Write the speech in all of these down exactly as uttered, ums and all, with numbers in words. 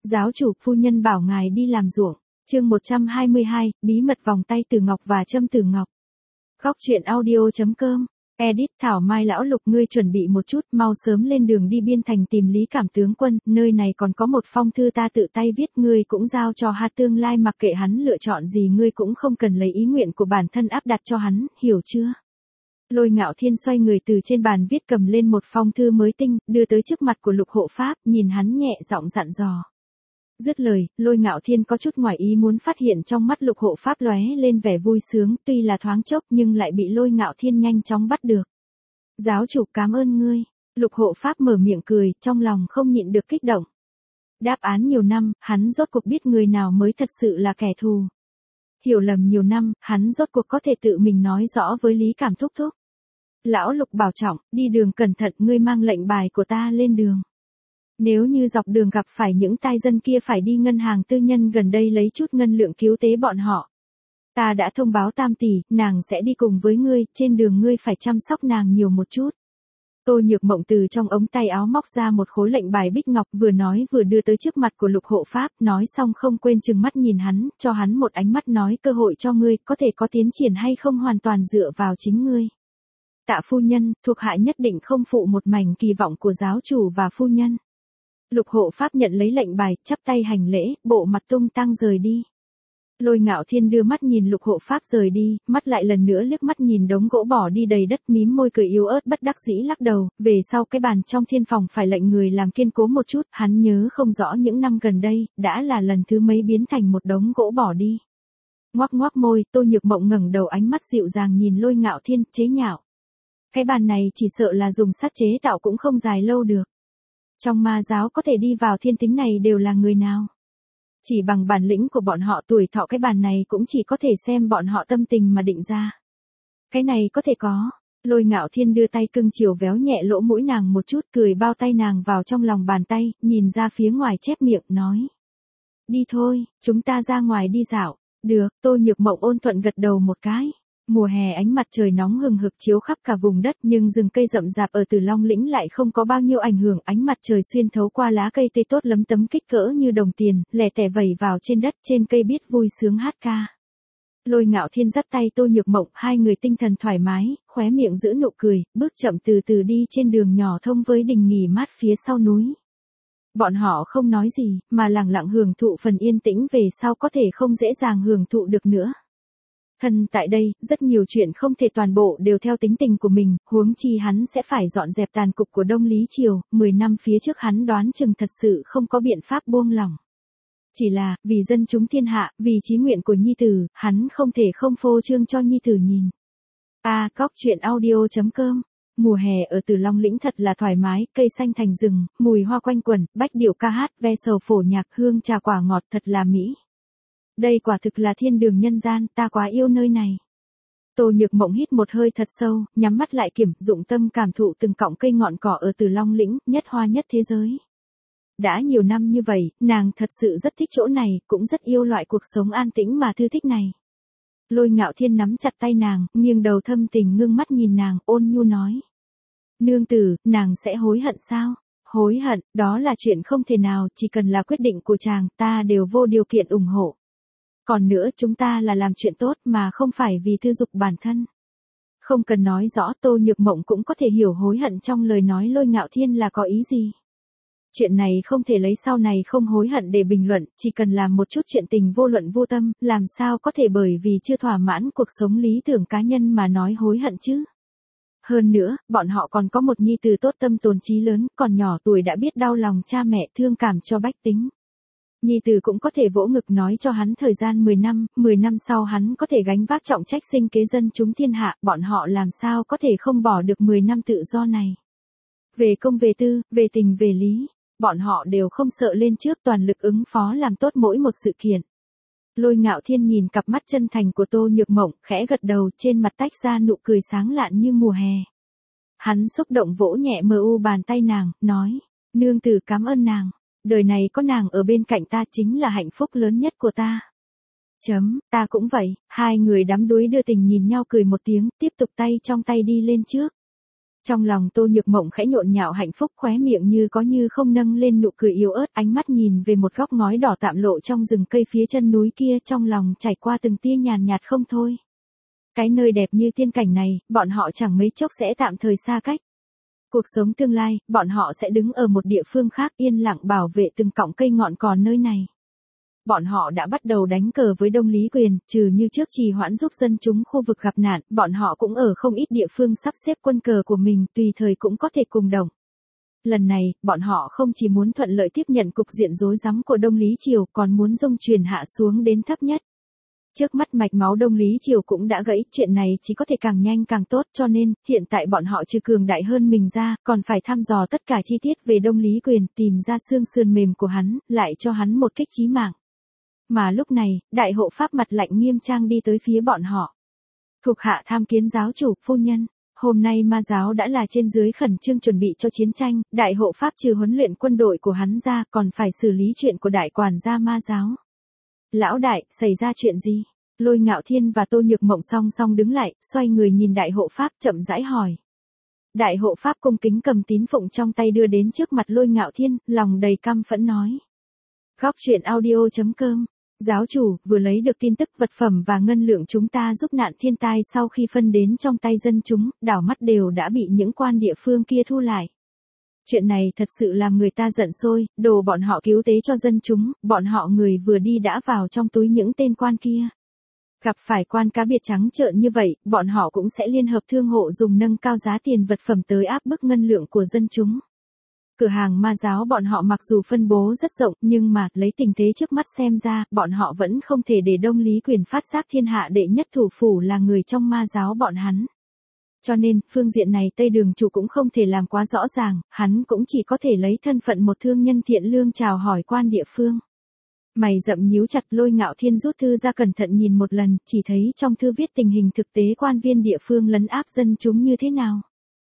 Giáo chủ, phu nhân bảo ngài đi làm ruộng. Chương một trăm hai mươi hai, bí mật vòng tay Từ Ngọc và châm Từ Ngọc. Góc truyện audio.com. Edit Thảo Mai lão Lục, ngươi chuẩn bị một chút, mau sớm lên đường đi Biên Thành tìm Lý Cảm tướng quân, nơi này còn có một phong thư ta tự tay viết, ngươi cũng giao cho ha, tương lai mặc kệ hắn lựa chọn gì ngươi cũng không cần lấy ý nguyện của bản thân áp đặt cho hắn, hiểu chưa? Lôi Ngạo Thiên xoay người từ trên bàn viết cầm lên một phong thư mới tinh, đưa tới trước mặt của Lục Hộ Pháp, nhìn hắn nhẹ giọng dặn dò. Dứt lời, Lôi Ngạo Thiên có chút ngoài ý muốn phát hiện trong mắt Lục Hộ Pháp lóe lên vẻ vui sướng, tuy là thoáng chốc nhưng lại bị Lôi Ngạo Thiên nhanh chóng bắt được. Giáo chủ, cảm ơn ngươi. Lục Hộ Pháp mở miệng cười, trong lòng không nhịn được kích động. Đáp án nhiều năm, hắn rốt cuộc biết người nào mới thật sự là kẻ thù. Hiểu lầm nhiều năm, hắn rốt cuộc có thể tự mình nói rõ với Lý Cảm thúc thúc. Lão Lục bảo trọng, đi đường cẩn thận, ngươi mang lệnh bài của ta lên đường. Nếu như dọc đường gặp phải những tai dân kia phải đi ngân hàng tư nhân gần đây lấy chút ngân lượng cứu tế bọn họ. Ta đã thông báo Tam tỷ, nàng sẽ đi cùng với ngươi, trên đường ngươi phải chăm sóc nàng nhiều một chút. Tô Nhược Mộng từ trong ống tay áo móc ra một khối lệnh bài bích ngọc, vừa nói vừa đưa tới trước mặt của Lục Hộ Pháp, nói xong không quên trừng mắt nhìn hắn, cho hắn một ánh mắt nói cơ hội cho ngươi, có thể có tiến triển hay không hoàn toàn dựa vào chính ngươi. Tạ phu nhân, thuộc hạ nhất định không phụ một mảnh kỳ vọng của giáo chủ và phu nhân. Lục Hộ Pháp nhận lấy lệnh bài, chắp tay hành lễ, bộ mặt tung tăng rời đi. Lôi Ngạo Thiên đưa mắt nhìn Lục Hộ Pháp rời đi, mắt lại lần nữa liếc mắt nhìn đống gỗ bỏ đi đầy đất, mím môi cười yếu ớt bất đắc dĩ lắc đầu, về sau cái bàn trong thiên phòng phải lệnh người làm kiên cố một chút, hắn nhớ không rõ những năm gần đây, đã là lần thứ mấy biến thành một đống gỗ bỏ đi. Ngoác ngoác môi, Tô Nhược Mộng ngẩng đầu, ánh mắt dịu dàng nhìn Lôi Ngạo Thiên, chế nhạo. Cái bàn này chỉ sợ là dùng sắt chế tạo cũng không dài lâu được. Trong ma giáo có thể đi vào thiên tính này đều là người nào? Chỉ bằng bản lĩnh của bọn họ, tuổi thọ cái bàn này cũng chỉ có thể xem bọn họ tâm tình mà định ra. Cái này có thể có. Lôi Ngạo Thiên đưa tay cưng chiều véo nhẹ lỗ mũi nàng một chút, cười bao tay nàng vào trong lòng bàn tay, nhìn ra phía ngoài chép miệng, nói. Đi thôi, chúng ta ra ngoài đi dạo. Được, Tô Nhược Mộng ôn thuận gật đầu một cái. Mùa hè ánh mặt trời nóng hừng hực chiếu khắp cả vùng đất, nhưng rừng cây rậm rạp ở Từ Long lĩnh lại không có bao nhiêu ảnh hưởng, ánh mặt trời xuyên thấu qua lá cây tươi tốt lấm tấm kích cỡ như đồng tiền, lẻ tẻ vẩy vào trên đất, trên cây biết vui sướng hát ca. Lôi Ngạo Thiên dắt tay Tô Nhược Mộng, hai người tinh thần thoải mái, khóe miệng giữ nụ cười, bước chậm từ từ đi trên đường nhỏ thông với đình nghỉ mát phía sau núi. Bọn họ không nói gì, mà lặng lặng hưởng thụ phần yên tĩnh về sau có thể không dễ dàng hưởng thụ được nữa. Thân tại đây, rất nhiều chuyện không thể toàn bộ đều theo tính tình của mình, huống chi hắn sẽ phải dọn dẹp tàn cục của Đông Lý Triều, mười năm phía trước hắn đoán chừng thật sự không có biện pháp buông lỏng. Chỉ là, vì dân chúng thiên hạ, vì chí nguyện của nhi tử, hắn không thể không phô trương cho nhi tử nhìn. A, Góc truyện audio.com. Mùa hè ở Từ Long lĩnh thật là thoải mái, cây xanh thành rừng, mùi hoa quanh quẩn, bách điệu ca hát, ve sầu phổ nhạc, hương trà quả ngọt thật là mỹ. Đây quả thực là thiên đường nhân gian, ta quá yêu nơi này. Tô Nhược Mộng hít một hơi thật sâu, nhắm mắt lại kiểm, dụng tâm cảm thụ từng cọng cây ngọn cỏ ở Từ Long lĩnh, nhất hoa nhất thế giới. Đã nhiều năm như vậy, nàng thật sự rất thích chỗ này, cũng rất yêu loại cuộc sống an tĩnh mà thư thích này. Lôi Ngạo Thiên nắm chặt tay nàng, nghiêng đầu thâm tình ngưng mắt nhìn nàng, ôn nhu nói. Nương tử, nàng sẽ hối hận sao? Hối hận, đó là chuyện không thể nào, chỉ cần là quyết định của chàng, ta đều vô điều kiện ủng hộ. Còn nữa, chúng ta là làm chuyện tốt mà không phải vì thư dục bản thân. Không cần nói rõ, Tô Nhược Mộng cũng có thể hiểu hối hận trong lời nói Lôi Ngạo Thiên là có ý gì. Chuyện này không thể lấy sau này không hối hận để bình luận, chỉ cần làm một chút chuyện tình vô luận vô tâm, làm sao có thể bởi vì chưa thỏa mãn cuộc sống lý tưởng cá nhân mà nói hối hận chứ. Hơn nữa, bọn họ còn có một nhi tử tốt tâm tồn trí lớn, còn nhỏ tuổi đã biết đau lòng cha mẹ, thương cảm cho bách tính. Nhi tử cũng có thể vỗ ngực nói cho hắn thời gian mười năm, mười năm sau hắn có thể gánh vác trọng trách sinh kế dân chúng thiên hạ, bọn họ làm sao có thể không bỏ được mười năm tự do này. Về công về tư, về tình về lý, bọn họ đều không sợ lên trước, toàn lực ứng phó làm tốt mỗi một sự kiện. Lôi Ngạo Thiên nhìn cặp mắt chân thành của Tô Nhược Mộng, khẽ gật đầu, trên mặt tách ra nụ cười sáng lạn như mùa hè. Hắn xúc động vỗ nhẹ mờ u bàn tay nàng, nói, nương tử cảm ơn nàng. Đời này có nàng ở bên cạnh ta chính là hạnh phúc lớn nhất của ta. Chấm, ta cũng vậy, hai người đắm đuối đưa tình nhìn nhau cười một tiếng, tiếp tục tay trong tay đi lên trước. Trong lòng Tô Nhược Mộng khẽ nhộn nhạo hạnh phúc, khóe miệng như có như không nâng lên nụ cười yếu ớt, ánh mắt nhìn về một góc ngói đỏ tạm lộ trong rừng cây phía chân núi kia, trong lòng chảy qua từng tia nhàn nhạt không thôi. Cái nơi đẹp như tiên cảnh này, bọn họ chẳng mấy chốc sẽ tạm thời xa cách. Cuộc sống tương lai, bọn họ sẽ đứng ở một địa phương khác yên lặng bảo vệ từng cọng cây ngọn cỏ nơi này. Bọn họ đã bắt đầu đánh cờ với Đông Lý Quyền, trừ như trước trì hoãn giúp dân chúng khu vực gặp nạn, bọn họ cũng ở không ít địa phương sắp xếp quân cờ của mình, tùy thời cũng có thể cùng đồng. Lần này, bọn họ không chỉ muốn thuận lợi tiếp nhận cục diện rối rắm của Đông Lý Triều, còn muốn dung chuyển hạ xuống đến thấp nhất. Trước mắt mạch máu Đông Lý Triều cũng đã gãy, chuyện này chỉ có thể càng nhanh càng tốt, cho nên, hiện tại bọn họ trừ cường đại hơn mình ra, còn phải thăm dò tất cả chi tiết về Đông Lý Quyền, tìm ra xương sườn mềm của hắn, lại cho hắn một kích chí mạng. Mà lúc này, đại hộ pháp mặt lạnh nghiêm trang đi tới phía bọn họ. Thuộc hạ tham kiến giáo chủ, phu nhân. Hôm nay ma giáo đã là trên dưới khẩn trương chuẩn bị cho chiến tranh, đại hộ pháp trừ huấn luyện quân đội của hắn ra, còn phải xử lý chuyện của đại quản gia ma giáo. Lão đại, xảy ra chuyện gì? Lôi Ngạo Thiên và Tô Nhược Mộng song song đứng lại, xoay người nhìn đại hộ pháp chậm rãi hỏi. Đại hộ pháp cung kính cầm tín phụng trong tay đưa đến trước mặt Lôi Ngạo Thiên, lòng đầy căm phẫn nói. Góc truyện audio chấm com. Giáo chủ, vừa lấy được tin tức vật phẩm và ngân lượng chúng ta giúp nạn thiên tai sau khi phân đến trong tay dân chúng, đảo mắt đều đã bị những quan địa phương kia thu lại. Chuyện này thật sự làm người ta giận sôi, đồ bọn họ cứu tế cho dân chúng, bọn họ người vừa đi đã vào trong túi những tên quan kia. Gặp phải quan cá biệt trắng trợn như vậy, bọn họ cũng sẽ liên hợp thương hộ dùng nâng cao giá tiền vật phẩm tới áp bức ngân lượng của dân chúng. Cửa hàng ma giáo bọn họ mặc dù phân bố rất rộng, nhưng mà, lấy tình thế trước mắt xem ra, bọn họ vẫn không thể để Đông Lý Quyền phát giác thiên hạ đệ nhất thủ phủ là người trong ma giáo bọn hắn. Cho nên, phương diện này Tây Đường chủ cũng không thể làm quá rõ ràng, hắn cũng chỉ có thể lấy thân phận một thương nhân thiện lương chào hỏi quan địa phương. Mày rậm nhíu chặt, Lôi Ngạo Thiên rút thư ra cẩn thận nhìn một lần, chỉ thấy trong thư viết tình hình thực tế quan viên địa phương lấn áp dân chúng như thế nào.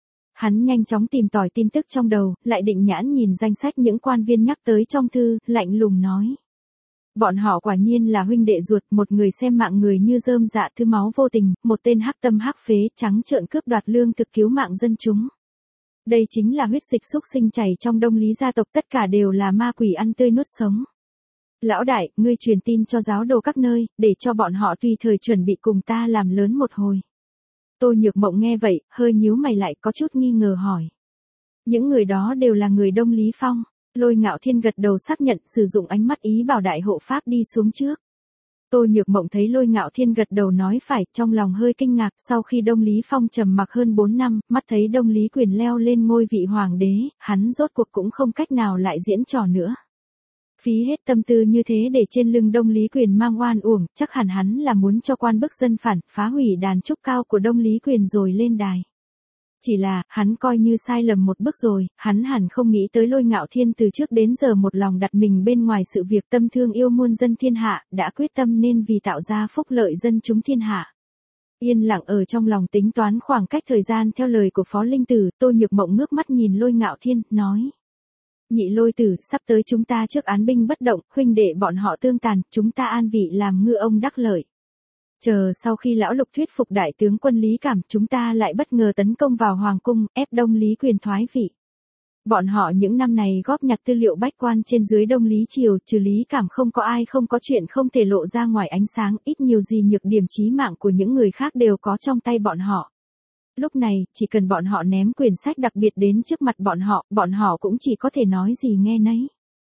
Hắn nhanh chóng tìm tòi tin tức trong đầu, lại định nhãn nhìn danh sách những quan viên nhắc tới trong thư, lạnh lùng nói. Bọn họ quả nhiên là huynh đệ ruột, một người xem mạng người như rơm dạ thứ máu vô tình, một tên hắc tâm hắc phế trắng trợn cướp đoạt lương thực cứu mạng dân chúng. Đây chính là huyết dịch xúc sinh chảy trong Đông Lý gia tộc, tất cả đều là ma quỷ ăn tươi nuốt sống. Lão đại, ngươi truyền tin cho giáo đồ các nơi, để cho bọn họ tùy thời chuẩn bị cùng ta làm lớn một hồi. Tô Nhược Mộng nghe vậy, hơi nhíu mày lại có chút nghi ngờ hỏi. Những người đó đều là người Đông Lý Phong. Lôi Ngạo Thiên gật đầu xác nhận, sử dụng ánh mắt ý bảo đại hộ pháp đi xuống trước. Tô Nhược Mộng thấy Lôi Ngạo Thiên gật đầu nói phải, trong lòng hơi kinh ngạc, sau khi Đông Lý Phong trầm mặc hơn bốn năm, mắt thấy Đông Lý Quyền leo lên ngôi vị hoàng đế, hắn rốt cuộc cũng không cách nào lại diễn trò nữa. Phí hết tâm tư như thế để trên lưng Đông Lý Quyền mang oan uổng, chắc hẳn hắn là muốn cho quan bức dân phản, phá hủy đàn trúc cao của Đông Lý Quyền rồi lên đài. Chỉ là, hắn coi như sai lầm một bước rồi, hắn hẳn không nghĩ tới Lôi Ngạo Thiên từ trước đến giờ một lòng đặt mình bên ngoài sự việc tâm thương yêu muôn dân thiên hạ, đã quyết tâm nên vì tạo ra phúc lợi dân chúng thiên hạ. Yên lặng ở trong lòng tính toán khoảng cách thời gian theo lời của Phó Linh Tử, Tô Nhược Mộng ngước mắt nhìn Lôi Ngạo Thiên, nói. Nhị Lôi Tử, sắp tới chúng ta trước án binh bất động, huynh đệ bọn họ tương tàn, chúng ta an vị làm ngư ông đắc lợi. Chờ sau khi lão Lục thuyết phục đại tướng quân Lý Cảm, chúng ta lại bất ngờ tấn công vào hoàng cung, ép Đông Lý Quyền thoái vị. Bọn họ những năm này góp nhặt tư liệu bách quan trên dưới Đông Lý Triều, trừ Lý Cảm không có ai không có chuyện không thể lộ ra ngoài ánh sáng, ít nhiều gì nhược điểm chí mạng của những người khác đều có trong tay bọn họ. Lúc này, chỉ cần bọn họ ném quyển sách đặc biệt đến trước mặt bọn họ, bọn họ cũng chỉ có thể nói gì nghe nấy.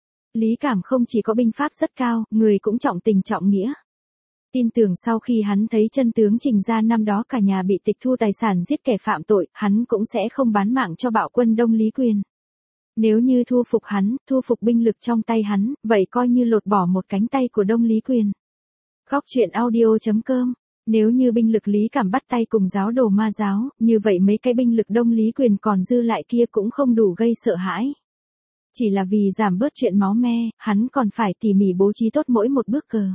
Lý Cảm không chỉ có binh pháp rất cao, người cũng trọng tình trọng nghĩa. Tin tưởng sau khi hắn thấy chân tướng Trình ra năm đó cả nhà bị tịch thu tài sản giết kẻ phạm tội, hắn cũng sẽ không bán mạng cho bạo quân Đông Lý Quyền. Nếu như thu phục hắn, thu phục binh lực trong tay hắn, vậy coi như lột bỏ một cánh tay của Đông Lý Quyền. Góc truyện audio chấm com. Nếu như binh lực Lý Cảm bắt tay cùng giáo đồ ma giáo, như vậy mấy cái binh lực Đông Lý Quyền còn dư lại kia cũng không đủ gây sợ hãi. Chỉ là vì giảm bớt chuyện máu me, hắn còn phải tỉ mỉ bố trí tốt mỗi một bước cờ.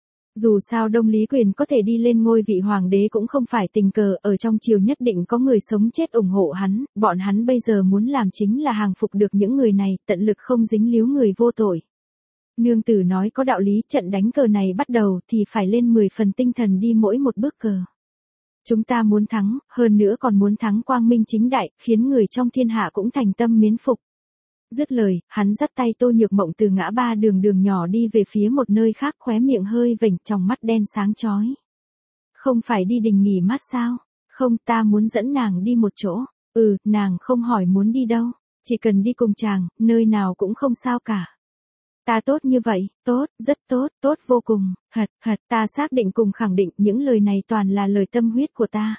Dù sao Đông Lý Quyền có thể đi lên ngôi vị hoàng đế cũng không phải tình cờ, ở trong triều nhất định có người sống chết ủng hộ hắn, bọn hắn bây giờ muốn làm chính là hàng phục được những người này, tận lực không dính líu người vô tội. Nương tử nói có đạo lý, trận đánh cờ này bắt đầu thì phải lên mười phần tinh thần đi mỗi một bước cờ. Chúng ta muốn thắng, hơn nữa còn muốn thắng quang minh chính đại, khiến người trong thiên hạ cũng thành tâm miến phục. Dứt lời, hắn dắt tay Tô Nhược Mộng từ ngã ba đường đường nhỏ đi về phía một nơi khác, khóe miệng hơi vểnh, tròng mắt đen sáng chói. Không phải đi đình nghỉ mát sao? Không, ta muốn dẫn nàng đi một chỗ. Ừ, nàng không hỏi muốn đi đâu. Chỉ cần đi cùng chàng, nơi nào cũng không sao cả. Ta tốt như vậy, tốt, rất tốt, tốt vô cùng, hật, hật, ta xác định cùng khẳng định những lời này toàn là lời tâm huyết của ta.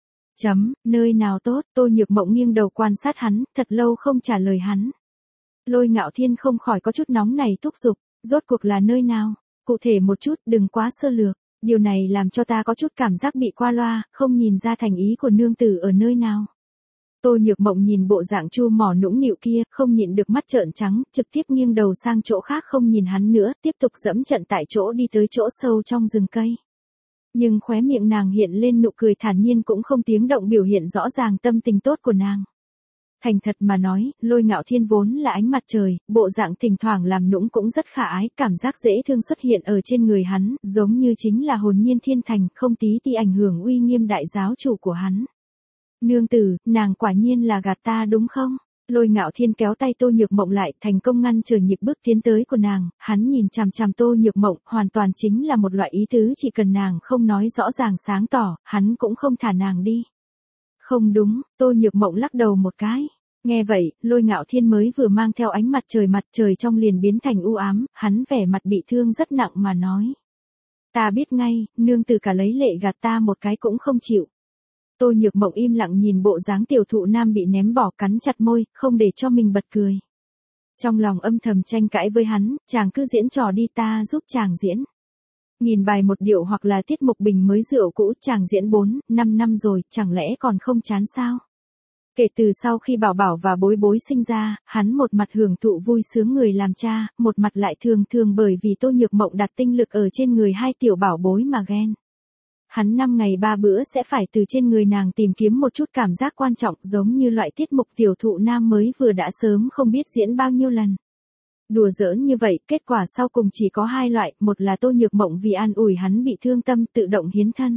Chấm, nơi nào tốt, Tô Nhược Mộng nghiêng đầu quan sát hắn, thật lâu không trả lời hắn. Lôi Ngạo Thiên không khỏi có chút nóng này thúc giục, rốt cuộc là nơi nào, cụ thể một chút, đừng quá sơ lược, điều này làm cho ta có chút cảm giác bị qua loa, không nhìn ra thành ý của nương tử ở nơi nào. Tô Nhược Mộng nhìn bộ dạng chu mỏ nũng nịu kia, không nhịn được mắt trợn trắng, trực tiếp nghiêng đầu sang chỗ khác không nhìn hắn nữa, tiếp tục dẫm trận tại chỗ đi tới chỗ sâu trong rừng cây. Nhưng khóe miệng nàng hiện lên nụ cười thản nhiên, cũng không tiếng động biểu hiện rõ ràng tâm tình tốt của nàng. Thành thật mà nói, Lôi Ngạo Thiên vốn là ánh mặt trời, bộ dạng thỉnh thoảng làm nũng cũng rất khả ái, cảm giác dễ thương xuất hiện ở trên người hắn, giống như chính là hồn nhiên thiên thành, không tí ti ảnh hưởng uy nghiêm đại giáo chủ của hắn. Nương tử, nàng quả nhiên là gạt ta đúng không? Lôi Ngạo Thiên kéo tay Tô Nhược Mộng lại, thành công ngăn trở nhịp bước tiến tới của nàng, hắn nhìn chằm chằm Tô Nhược Mộng, hoàn toàn chính là một loại ý tứ, chỉ cần nàng không nói rõ ràng sáng tỏ, hắn cũng không thả nàng đi. Không đúng, Tô Nhược Mộng lắc đầu một cái. Nghe vậy, Lôi Ngạo Thiên mới vừa mang theo ánh mặt trời mặt trời trong liền biến thành u ám, hắn vẻ mặt bị thương rất nặng mà nói. Ta biết ngay, nương tử cả lấy lệ gạt ta một cái cũng không chịu. Tô Nhược Mộng im lặng nhìn bộ dáng tiểu thụ nam bị ném bỏ, cắn chặt môi, không để cho mình bật cười. Trong lòng âm thầm tranh cãi với hắn, chàng cứ diễn trò đi, ta giúp chàng diễn. Nhìn bài một điệu hoặc là tiết mục bình mới rượu cũ, chàng diễn bốn, năm năm rồi, chẳng lẽ còn không chán sao? Kể từ sau khi Bảo Bảo và Bối Bối sinh ra, hắn một mặt hưởng thụ vui sướng người làm cha, một mặt lại thường thường bởi vì Tô Nhược Mộng đặt tinh lực ở trên người hai tiểu bảo bối mà ghen. Hắn năm ngày ba bữa sẽ phải từ trên người nàng tìm kiếm một chút cảm giác quan trọng, giống như loại tiết mục tiểu thụ nam mới vừa đã sớm không biết diễn bao nhiêu lần. Đùa giỡn như vậy, kết quả sau cùng chỉ có hai loại, một là Tô Nhược Mộng vì an ủi hắn bị thương tâm tự động hiến thân.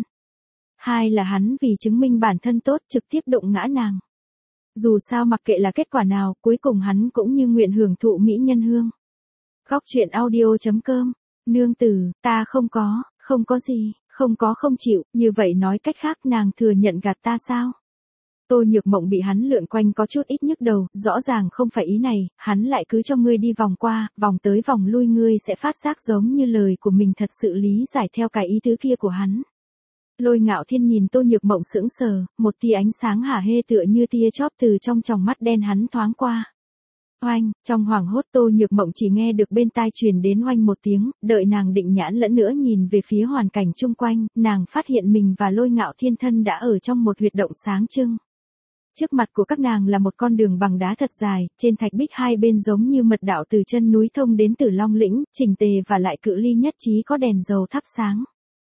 Hai là hắn vì chứng minh bản thân tốt trực tiếp đụng ngã nàng. Dù sao mặc kệ là kết quả nào, cuối cùng hắn cũng như nguyện hưởng thụ mỹ nhân hương. Góc truyện audio chấm com, nương tử, ta không có, không có gì, không có không chịu, như vậy nói cách khác nàng thừa nhận gạt ta sao? Tô Nhược Mộng bị hắn lượn quanh có chút ít nhức đầu, rõ ràng không phải ý này, hắn lại cứ cho ngươi đi vòng qua, vòng tới vòng lui, ngươi sẽ phát giác giống như lời của mình thật sự lý giải theo cái ý tứ kia của hắn. Lôi Ngạo Thiên nhìn Tô Nhược Mộng sững sờ, một tia ánh sáng hả hê tựa như tia chóp từ trong tròng mắt đen hắn thoáng qua. Oanh, trong hoảng hốt Tô Nhược Mộng chỉ nghe được bên tai truyền đến oanh một tiếng, đợi nàng định nhãn lẫn nữa nhìn về phía hoàn cảnh chung quanh, nàng phát hiện mình và Lôi Ngạo Thiên thân đã ở trong một huyệt động sáng trưng. Trước mặt của các nàng là một con đường bằng đá thật dài, trên thạch bích hai bên giống như mật đạo từ chân núi thông đến Tử Long lĩnh, chỉnh tề và lại cự ly nhất trí có đèn dầu thắp sáng.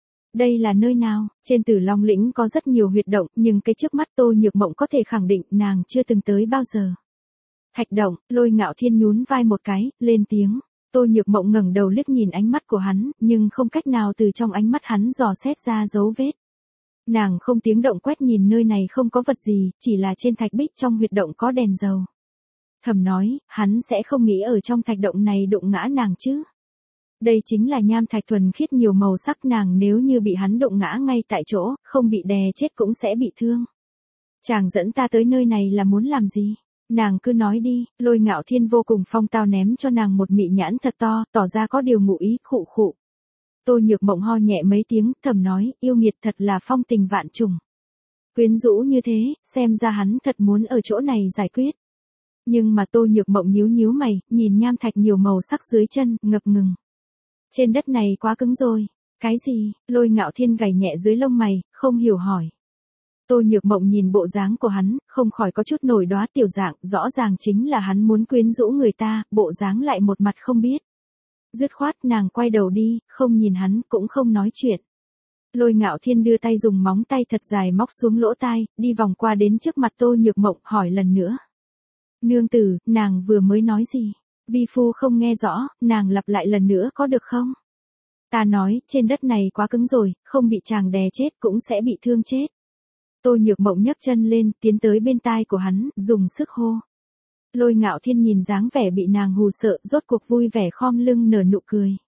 Đây là nơi nào? Trên Tử Long lĩnh có rất nhiều huyệt động, nhưng cái trước mắt Tô Nhược Mộng có thể khẳng định nàng chưa từng tới bao giờ. Thạch động, Lôi Ngạo Thiên nhún vai một cái, lên tiếng. Tô Nhược Mộng ngẩng đầu liếc nhìn ánh mắt của hắn, nhưng không cách nào từ trong ánh mắt hắn dò xét ra dấu vết. Nàng không tiếng động quét nhìn nơi này không có vật gì, chỉ là trên thạch bích trong huyệt động có đèn dầu. Thầm nói, hắn sẽ không nghĩ ở trong thạch động này đụng ngã nàng chứ. Đây chính là nham thạch thuần khiết nhiều màu sắc, nàng nếu như bị hắn đụng ngã ngay tại chỗ, không bị đè chết cũng sẽ bị thương. Chàng dẫn ta tới nơi này là muốn làm gì? Nàng cứ nói đi. Lôi Ngạo Thiên vô cùng phong tao ném cho nàng một mị nhãn thật to, tỏ ra có điều ngụ ý, khụ khụ. Tô Nhược Mộng ho nhẹ mấy tiếng, thầm nói, yêu nghiệt thật là phong tình vạn trùng. Quyến rũ như thế, xem ra hắn thật muốn ở chỗ này giải quyết. Nhưng mà Tô Nhược Mộng nhíu nhíu mày, nhìn nham thạch nhiều màu sắc dưới chân, ngập ngừng. Trên đất này quá cứng rồi. Cái gì? Lôi Ngạo Thiên gảy nhẹ dưới lông mày, không hiểu hỏi. Tô Nhược Mộng nhìn bộ dáng của hắn, không khỏi có chút nổi đóa tiểu dạng, rõ ràng chính là hắn muốn quyến rũ người ta, bộ dáng lại một mặt không biết. Dứt khoát nàng quay đầu đi, không nhìn hắn, cũng không nói chuyện. Lôi Ngạo Thiên đưa tay dùng móng tay thật dài móc xuống lỗ tai, đi vòng qua đến trước mặt Tô Nhược Mộng, hỏi lần nữa. Nương tử, nàng vừa mới nói gì? Vi phu không nghe rõ, nàng lặp lại lần nữa có được không? Ta nói, trên đất này quá cứng rồi, không bị chàng đè chết cũng sẽ bị thương chết. Tô Nhược Mộng nhấc chân lên, tiến tới bên tai của hắn, dùng sức hô. Lôi Ngạo Thiên nhìn dáng vẻ bị nàng hù sợ, rốt cuộc vui vẻ khom lưng nở nụ cười.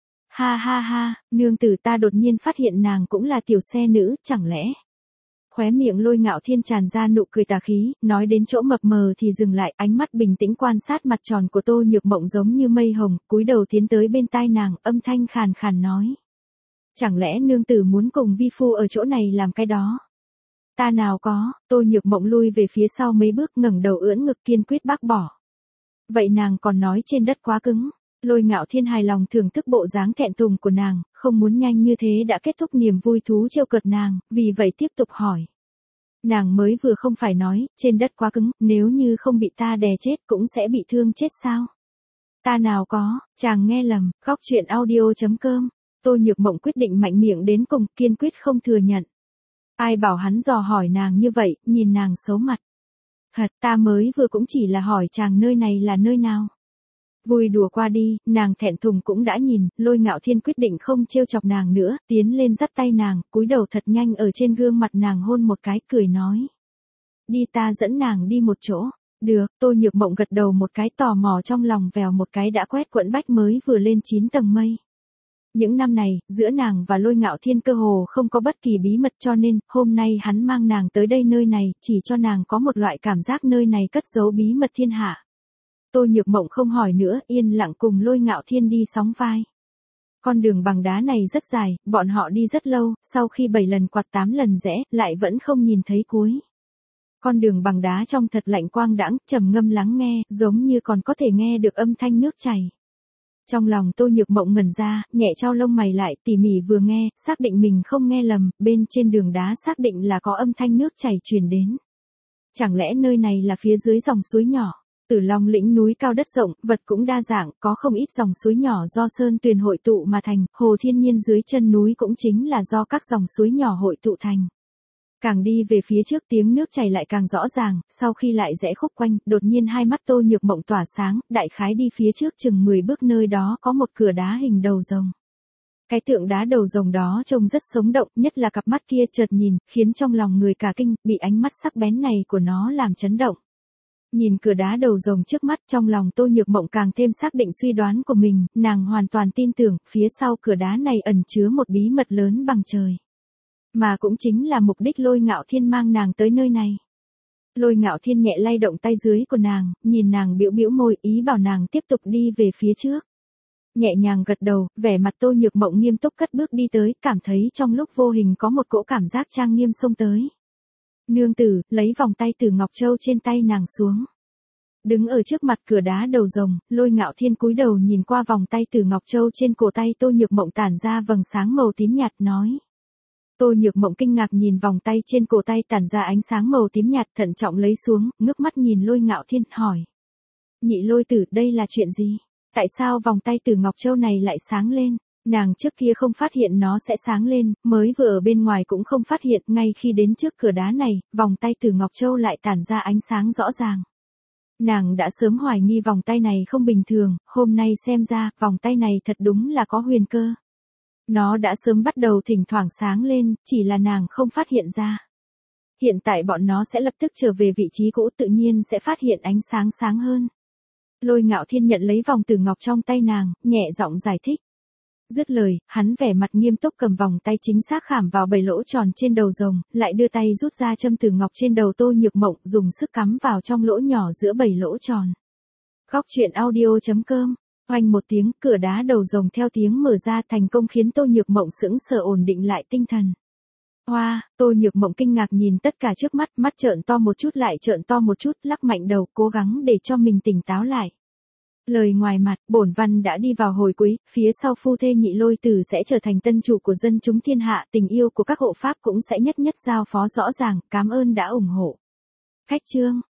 Ha ha ha, nương tử, ta đột nhiên phát hiện nàng cũng là tiểu xe nữ, chẳng lẽ? Khóe miệng Lôi Ngạo Thiên tràn ra nụ cười tà khí, nói đến chỗ mập mờ thì dừng lại, ánh mắt bình tĩnh quan sát mặt tròn của Tô Nhược Mộng giống như mây hồng, cúi đầu tiến tới bên tai nàng, âm thanh khàn khàn nói. Chẳng lẽ nương tử muốn cùng vi phu ở chỗ này làm cái đó? Ta nào có, Tô Nhược Mộng lui về phía sau mấy bước, ngẩng đầu ưỡn ngực kiên quyết bác bỏ. Vậy nàng còn nói trên đất quá cứng. Lôi Ngạo Thiên hài lòng thưởng thức bộ dáng thẹn thùng của nàng, không muốn nhanh như thế đã kết thúc niềm vui thú trêu cợt nàng, vì vậy tiếp tục hỏi. Nàng mới vừa không phải nói, trên đất quá cứng, nếu như không bị ta đè chết cũng sẽ bị thương chết sao? Ta nào có, chàng nghe lầm, góc truyện audio chấm com. Tô Nhược Mộng quyết định mạnh miệng đến cùng, kiên quyết không thừa nhận. Ai bảo hắn dò hỏi nàng như vậy, nhìn nàng xấu mặt. Thật, ta mới vừa cũng chỉ là hỏi chàng nơi này là nơi nào. Vui đùa qua đi, nàng thẹn thùng cũng đã nhìn, Lôi Ngạo Thiên quyết định không trêu chọc nàng nữa, tiến lên dắt tay nàng, cúi đầu thật nhanh ở trên gương mặt nàng hôn một cái, cười nói. Đi, ta dẫn nàng đi một chỗ. Được, Tô Nhược Mộng gật đầu một cái, tò mò trong lòng vèo một cái đã quét quẫn bách mới vừa lên chín tầng mây. Những năm này, giữa nàng và Lôi Ngạo Thiên cơ hồ không có bất kỳ bí mật, cho nên, hôm nay hắn mang nàng tới đây nơi này, chỉ cho nàng có một loại cảm giác nơi này cất giấu bí mật thiên hạ. Tô Nhược Mộng không hỏi nữa, yên lặng cùng Lôi Ngạo Thiên đi sóng vai. Con đường bằng đá này rất dài, bọn họ đi rất lâu, sau khi bảy lần quạt tám lần rẽ, lại vẫn không nhìn thấy cuối. Con đường bằng đá trong thật lạnh quang đãng, trầm ngâm lắng nghe, giống như còn có thể nghe được âm thanh nước chảy. Trong lòng Tô Nhược Mộng ngẩn ra, nhẹ chau lông mày lại, tỉ mỉ vừa nghe, xác định mình không nghe lầm, bên trên đường đá xác định là có âm thanh nước chảy truyền đến. Chẳng lẽ nơi này là phía dưới dòng suối nhỏ? Tử Long lĩnh núi cao đất rộng, vật cũng đa dạng, có không ít dòng suối nhỏ do sơn tuyền hội tụ mà thành, hồ thiên nhiên dưới chân núi cũng chính là do các dòng suối nhỏ hội tụ thành. Càng đi về phía trước tiếng nước chảy lại càng rõ ràng, sau khi lại rẽ khúc quanh, đột nhiên hai mắt Tô Nhược Mộng tỏa sáng, đại khái đi phía trước chừng mười bước nơi đó có một cửa đá hình đầu rồng. Cái tượng đá đầu rồng đó trông rất sống động, nhất là cặp mắt kia chợt nhìn, khiến trong lòng người cả kinh, bị ánh mắt sắc bén này của nó làm chấn động. Nhìn cửa đá đầu rồng trước mắt, trong lòng Tô Nhược Mộng càng thêm xác định suy đoán của mình, nàng hoàn toàn tin tưởng, phía sau cửa đá này ẩn chứa một bí mật lớn bằng trời. Mà cũng chính là mục đích Lôi Ngạo Thiên mang nàng tới nơi này. Lôi Ngạo Thiên nhẹ lay động tay dưới của nàng, nhìn nàng bĩu bĩu môi, ý bảo nàng tiếp tục đi về phía trước. Nhẹ nhàng gật đầu, vẻ mặt Tô Nhược Mộng nghiêm túc cất bước đi tới, cảm thấy trong lúc vô hình có một cỗ cảm giác trang nghiêm xông tới. Nương tử, lấy vòng tay từ Ngọc Châu trên tay nàng xuống. Đứng ở trước mặt cửa đá đầu rồng, Lôi Ngạo Thiên cúi đầu nhìn qua vòng tay từ Ngọc Châu trên cổ tay Tô Nhược Mộng tản ra vầng sáng màu tím nhạt nói. Tô Nhược Mộng kinh ngạc nhìn vòng tay trên cổ tay tản ra ánh sáng màu tím nhạt, thận trọng lấy xuống, ngước mắt nhìn Lôi Ngạo Thiên, hỏi. Nhị Lôi tử, đây là chuyện gì? Tại sao vòng tay từ Ngọc Châu này lại sáng lên? Nàng trước kia không phát hiện nó sẽ sáng lên, mới vừa ở bên ngoài cũng không phát hiện, ngay khi đến trước cửa đá này, vòng tay từ Ngọc Châu lại tản ra ánh sáng rõ ràng. Nàng đã sớm hoài nghi vòng tay này không bình thường, hôm nay xem ra, vòng tay này thật đúng là có huyền cơ. Nó đã sớm bắt đầu thỉnh thoảng sáng lên, chỉ là nàng không phát hiện ra. Hiện tại bọn nó sẽ lập tức trở về vị trí cũ, tự nhiên sẽ phát hiện ánh sáng sáng hơn. Lôi Ngạo Thiên nhận lấy vòng từ ngọc trong tay nàng, nhẹ giọng giải thích. Dứt lời, hắn vẻ mặt nghiêm túc cầm vòng tay chính xác khảm vào bảy lỗ tròn trên đầu rồng, lại đưa tay rút ra châm từ ngọc trên đầu Tô Nhược Mộng, dùng sức cắm vào trong lỗ nhỏ giữa bảy lỗ tròn. Góc truyện audio chấm com. Oanh một tiếng, cửa đá đầu rồng theo tiếng mở ra thành công khiến Tô Nhược Mộng sững sờ ổn định lại tinh thần. Hoa, wow, Tô Nhược Mộng kinh ngạc nhìn tất cả trước mắt, mắt trợn to một chút lại trợn to một chút, lắc mạnh đầu, cố gắng để cho mình tỉnh táo lại. Lời ngoài mặt, bổn văn đã đi vào hồi cuối, phía sau phu thê Nhị Lôi Tử sẽ trở thành tân chủ của dân chúng thiên hạ, tình yêu của các hộ pháp cũng sẽ nhất nhất giao phó rõ ràng, cảm ơn đã ủng hộ. Khách chương